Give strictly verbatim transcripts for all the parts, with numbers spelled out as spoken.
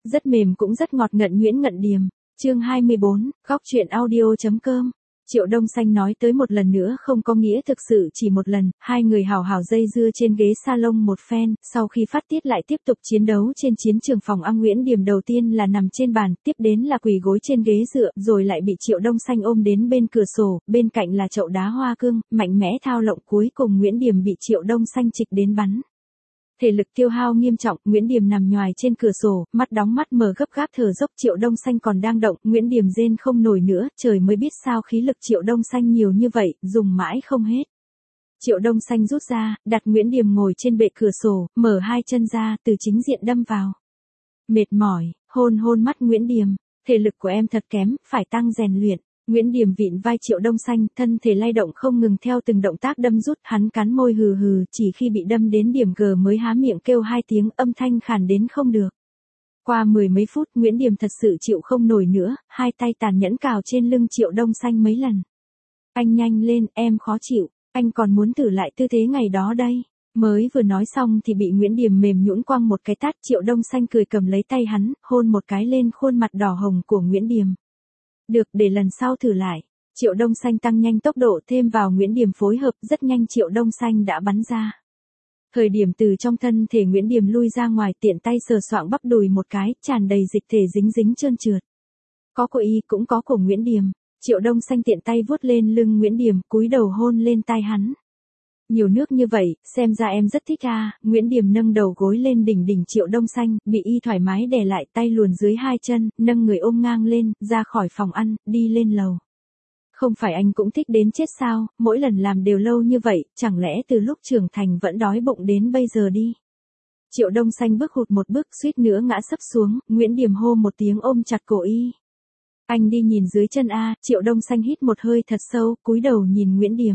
rất mềm cũng rất ngọt ngận nhuyễn ngận điềm. Chương hai mươi bốn, góc truyện audio.com. Triệu Đông Xanh nói tới một lần nữa không có nghĩa thực sự chỉ một lần, hai người hào hào dây dưa trên ghế salon một phen, sau khi phát tiết lại tiếp tục chiến đấu trên chiến trường. Phòng ăn Nguyễn Điềm đầu tiên là nằm trên bàn, tiếp đến là quỳ gối trên ghế dựa, rồi lại bị Triệu Đông Xanh ôm đến bên cửa sổ, bên cạnh là chậu đá hoa cương, mạnh mẽ thao lộng, cuối cùng Nguyễn Điềm bị Triệu Đông Xanh trịch đến bắn. Thể lực tiêu hao nghiêm trọng, Nguyễn Điềm nằm nhoài trên cửa sổ, mắt đóng mắt mở gấp gáp thở dốc. Triệu Đông Xanh còn đang động, Nguyễn Điềm rên không nổi nữa, trời mới biết sao khí lực Triệu Đông Xanh nhiều như vậy, dùng mãi không hết. Triệu Đông Xanh rút ra, đặt Nguyễn Điềm ngồi trên bệ cửa sổ, mở hai chân ra, từ chính diện đâm vào. Mệt mỏi, hôn hôn mắt Nguyễn Điềm, thể lực của em thật kém, phải tăng rèn luyện. Nguyễn Điềm vịn vai Triệu Đông Xanh, thân thể lay động không ngừng theo từng động tác đâm rút, hắn cắn môi hừ hừ, chỉ khi bị đâm đến điểm G mới há miệng kêu hai tiếng, âm thanh khàn đến không được. Qua mười mấy phút, Nguyễn Điềm thật sự chịu không nổi nữa, hai tay tàn nhẫn cào trên lưng Triệu Đông Xanh mấy lần. Anh nhanh lên, em khó chịu, anh còn muốn thử lại tư thế ngày đó đây. Mới vừa nói xong thì bị Nguyễn Điềm mềm nhũn quăng một cái tát. Triệu Đông Xanh cười cầm lấy tay hắn, hôn một cái lên khuôn mặt đỏ hồng của Nguyễn Điềm. Được, để lần sau thử lại. Triệu Đông Xanh tăng nhanh tốc độ, thêm vào Nguyễn Điềm phối hợp, rất nhanh Triệu Đông Xanh đã bắn ra. Thời điểm từ trong thân thể Nguyễn Điềm lui ra ngoài, tiện tay sờ soạng bắp đùi một cái, tràn đầy dịch thể dính dính trơn trượt. Có của y cũng có của Nguyễn Điềm. Triệu Đông Xanh tiện tay vuốt lên lưng Nguyễn Điềm, cúi đầu hôn lên tai hắn. Nhiều nước như vậy, xem ra em rất thích à. Nguyễn Điềm nâng đầu gối lên đỉnh đỉnh Triệu Đông Xanh, bị y thoải mái đè lại, tay luồn dưới hai chân, nâng người ôm ngang lên, ra khỏi phòng ăn, đi lên lầu. Không phải anh cũng thích đến chết sao, mỗi lần làm đều lâu như vậy, chẳng lẽ từ lúc trưởng thành vẫn đói bụng đến bây giờ đi. Triệu Đông Xanh bước hụt một bước, suýt nữa ngã sấp xuống, Nguyễn Điềm hô một tiếng ôm chặt cổ y. Anh đi nhìn dưới chân a. Triệu Đông Xanh hít một hơi thật sâu, cúi đầu nhìn Nguyễn Điềm.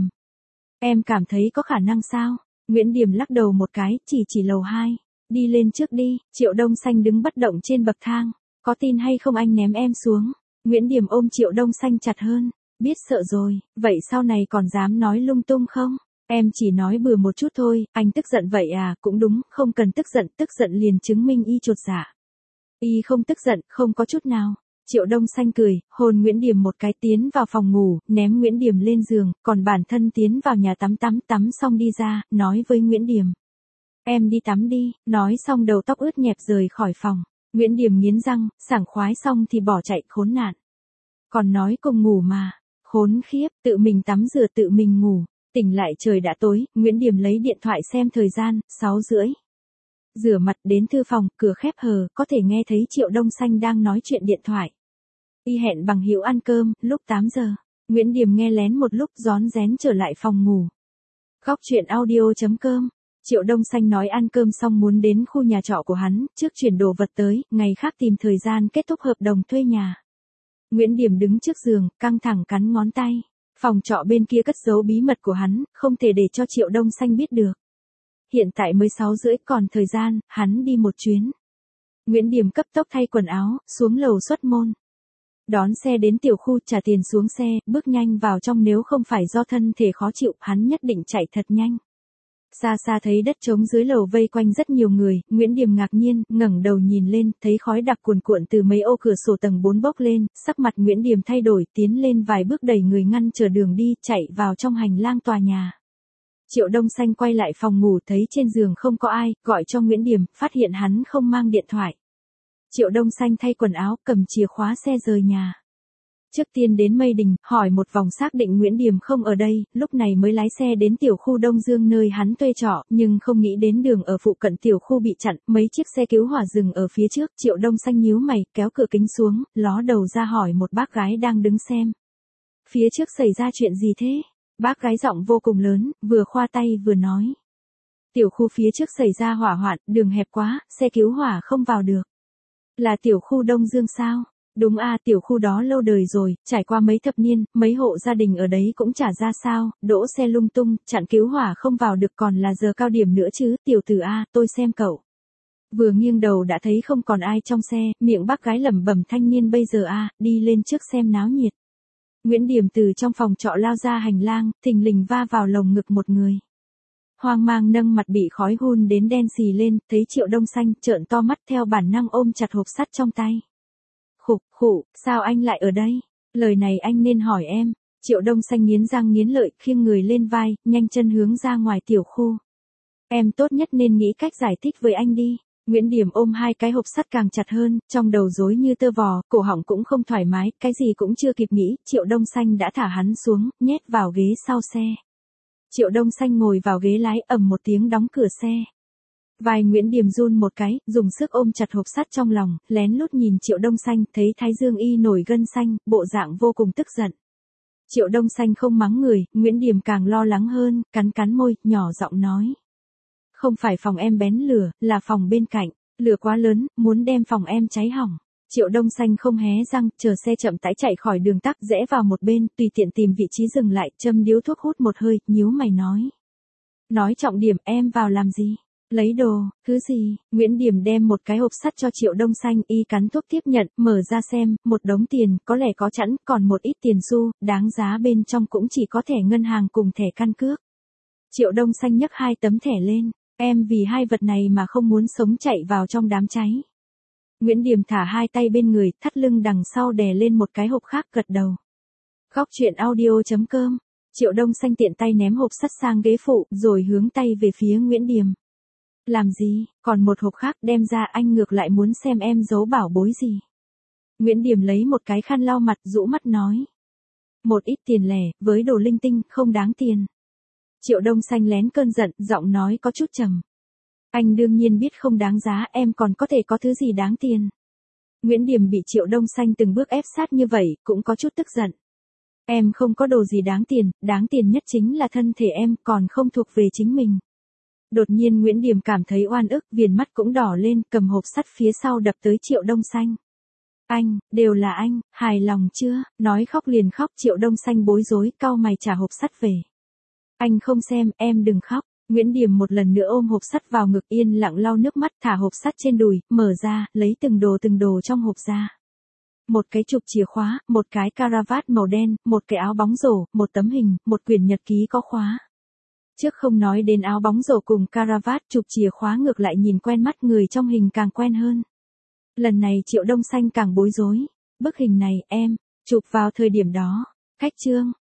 Em cảm thấy có khả năng sao? Nguyễn Điềm lắc đầu một cái, chỉ chỉ lầu hai. Đi lên trước đi. Triệu Đông Xanh đứng bất động trên bậc thang. Có tin hay không anh ném em xuống? Nguyễn Điềm ôm Triệu Đông Xanh chặt hơn. Biết sợ rồi, vậy sau này còn dám nói lung tung không? Em chỉ nói bừa một chút thôi, anh tức giận vậy à? Cũng đúng, không cần tức giận, tức giận liền chứng minh y chột dạ. Y không tức giận, không có chút nào. Triệu Đông Xanh cười, hôn Nguyễn Điềm một cái, tiến vào phòng ngủ, ném Nguyễn Điềm lên giường, còn bản thân tiến vào nhà tắm tắm tắm xong đi ra, nói với Nguyễn Điềm. Em đi tắm đi, nói xong đầu tóc ướt nhẹp rời khỏi phòng. Nguyễn Điềm nghiến răng, sảng khoái xong thì bỏ chạy, khốn nạn. Còn nói cùng ngủ mà, khốn khiếp, tự mình tắm rửa tự mình ngủ, tỉnh lại trời đã tối, Nguyễn Điềm lấy điện thoại xem thời gian, sáu rưỡi. Rửa mặt đến thư phòng, cửa khép hờ, có thể nghe thấy Triệu Đông Xanh đang nói chuyện điện thoại. Y hẹn bằng hữu ăn cơm, lúc tám giờ. Nguyễn Điềm nghe lén một lúc, rón rén trở lại phòng ngủ. Góc truyện audio.com. Triệu Đông Xanh nói ăn cơm xong muốn đến khu nhà trọ của hắn, trước chuyển đồ vật tới, ngày khác tìm thời gian kết thúc hợp đồng thuê nhà. Nguyễn Điềm đứng trước giường, căng thẳng cắn ngón tay. Phòng trọ bên kia cất giấu bí mật của hắn, không thể để cho Triệu Đông Xanh biết được. Hiện tại mới sáu rưỡi, còn thời gian, hắn đi một chuyến. Nguyễn Điềm cấp tốc thay quần áo, xuống lầu xuất môn. Đón xe đến tiểu khu, trả tiền xuống xe, bước nhanh vào trong, nếu không phải do thân thể khó chịu, hắn nhất định chạy thật nhanh. Xa xa thấy đất trống dưới lầu vây quanh rất nhiều người, Nguyễn Điềm ngạc nhiên, ngẩng đầu nhìn lên, thấy khói đặc cuồn cuộn từ mấy ô cửa sổ tầng bốn bốc lên, sắc mặt Nguyễn Điềm thay đổi, tiến lên vài bước đẩy người ngăn chờ đường đi, chạy vào trong hành lang tòa nhà. Triệu Đông Xanh quay lại phòng ngủ, thấy trên giường không có ai, gọi cho Nguyễn Điềm, phát hiện hắn không mang điện thoại. Triệu Đông Xanh thay quần áo, cầm chìa khóa xe rời nhà. Trước tiên đến Mây Đình, hỏi một vòng xác định Nguyễn Điềm không ở đây, lúc này mới lái xe đến tiểu khu Đông Dương nơi hắn thuê trọ, nhưng không nghĩ đến đường ở phụ cận tiểu khu bị chặn, mấy chiếc xe cứu hỏa dừng ở phía trước. Triệu Đông Xanh nhíu mày, kéo cửa kính xuống, ló đầu ra hỏi một bác gái đang đứng xem. Phía trước xảy ra chuyện gì thế? Bác gái giọng vô cùng lớn, vừa khoa tay vừa nói. Tiểu khu phía trước xảy ra hỏa hoạn, đường hẹp quá, xe cứu hỏa không vào được. Là tiểu khu Đông Dương sao? Đúng a, tiểu khu đó lâu đời rồi, trải qua mấy thập niên, mấy hộ gia đình ở đấy cũng chả ra sao, đỗ xe lung tung, chặn cứu hỏa không vào được, còn là giờ cao điểm nữa chứ, tiểu tử a, tôi xem cậu. Vừa nghiêng đầu đã thấy không còn ai trong xe, miệng bác gái lẩm bẩm thanh niên bây giờ a, đi lên trước xem náo nhiệt. Nguyễn Điềm từ trong phòng trọ lao ra hành lang, thình lình va vào lồng ngực một người. hoang mang nâng mặt bị khói hun đến đen xì lên, thấy Triệu Đông Xanh, trợn to mắt theo bản năng ôm chặt hộp sắt trong tay. Khục, khụ, sao anh lại ở đây? Lời này anh nên hỏi em. Triệu Đông Xanh nghiến răng nghiến lợi, khiêng người lên vai, nhanh chân hướng ra ngoài tiểu khu. Em tốt nhất nên nghĩ cách giải thích với anh đi. Nguyễn Điểm ôm hai cái hộp sắt càng chặt hơn, trong đầu rối như tơ vò, cổ họng cũng không thoải mái, cái gì cũng chưa kịp nghĩ, Triệu Đông Xanh đã thả hắn xuống, nhét vào ghế sau xe. Triệu Đông Xanh ngồi vào ghế lái, ầm một tiếng đóng cửa xe. Vai Nguyễn Điểm run một cái, dùng sức ôm chặt hộp sắt trong lòng, lén lút nhìn Triệu Đông Xanh, thấy thái dương y nổi gân xanh, bộ dạng vô cùng tức giận. Triệu Đông Xanh không mắng người, Nguyễn Điểm càng lo lắng hơn, cắn cắn môi, nhỏ giọng nói. Không phải phòng em bén lửa, là phòng bên cạnh, lửa quá lớn, muốn đem phòng em cháy hỏng. Triệu Đông Xanh không hé răng, chờ xe chậm rãi chạy khỏi đường tắc, rẽ vào một bên, tùy tiện tìm vị trí dừng lại, châm điếu thuốc hút một hơi, nhíu mày nói. Nói trọng điểm, em vào làm gì? Lấy đồ, thứ gì? Nguyễn Điểm đem một cái hộp sắt cho Triệu Đông Xanh, y cắn thuốc tiếp nhận, mở ra xem, một đống tiền, có lẽ có chẵn, còn một ít tiền xu, đáng giá bên trong cũng chỉ có thẻ ngân hàng cùng thẻ căn cước. Triệu Đông Xanh nhấc hai tấm thẻ lên, em vì hai vật này mà không muốn sống chạy vào trong đám cháy. Nguyễn Điểm thả hai tay bên người, thắt lưng đằng sau đè lên một cái hộp khác, gật đầu. Góc truyện audio chấm com. Triệu Đông Xanh tiện tay ném hộp sắt sang ghế phụ, rồi hướng tay về phía Nguyễn Điểm. Làm gì, còn một hộp khác đem ra, anh ngược lại muốn xem em giấu bảo bối gì. Nguyễn Điểm lấy một cái khăn lau mặt, rũ mắt nói. Một ít tiền lẻ, với đồ linh tinh, không đáng tiền. Triệu Đông Xanh lén cơn giận, giọng nói có chút trầm. Anh đương nhiên biết không đáng giá, em còn có thể có thứ gì đáng tiền. Nguyễn Điểm bị Triệu Đông Xanh từng bước ép sát như vậy, cũng có chút tức giận. Em không có đồ gì đáng tiền, đáng tiền nhất chính là thân thể em, còn không thuộc về chính mình. Đột nhiên Nguyễn Điểm cảm thấy oan ức, viền mắt cũng đỏ lên, cầm hộp sắt phía sau đập tới Triệu Đông Xanh. Anh, đều là anh, hài lòng chưa? Nói khóc liền khóc, Triệu Đông Xanh bối rối, cau mày trả hộp sắt về. Anh không xem, em đừng khóc. Nguyễn Điểm một lần nữa ôm hộp sắt vào ngực, yên lặng lau nước mắt, thả hộp sắt trên đùi, mở ra, lấy từng đồ từng đồ trong hộp ra. Một cái chụp chìa khóa, một cái caravat màu đen, một cái áo bóng rổ, một tấm hình, một quyển nhật ký có khóa. Trước không nói đến áo bóng rổ cùng caravat, chụp chìa khóa ngược lại nhìn quen mắt, người trong hình càng quen hơn. Lần này Triệu Đông Xanh càng bối rối. Bức hình này, em, chụp vào thời điểm đó. Cách chương.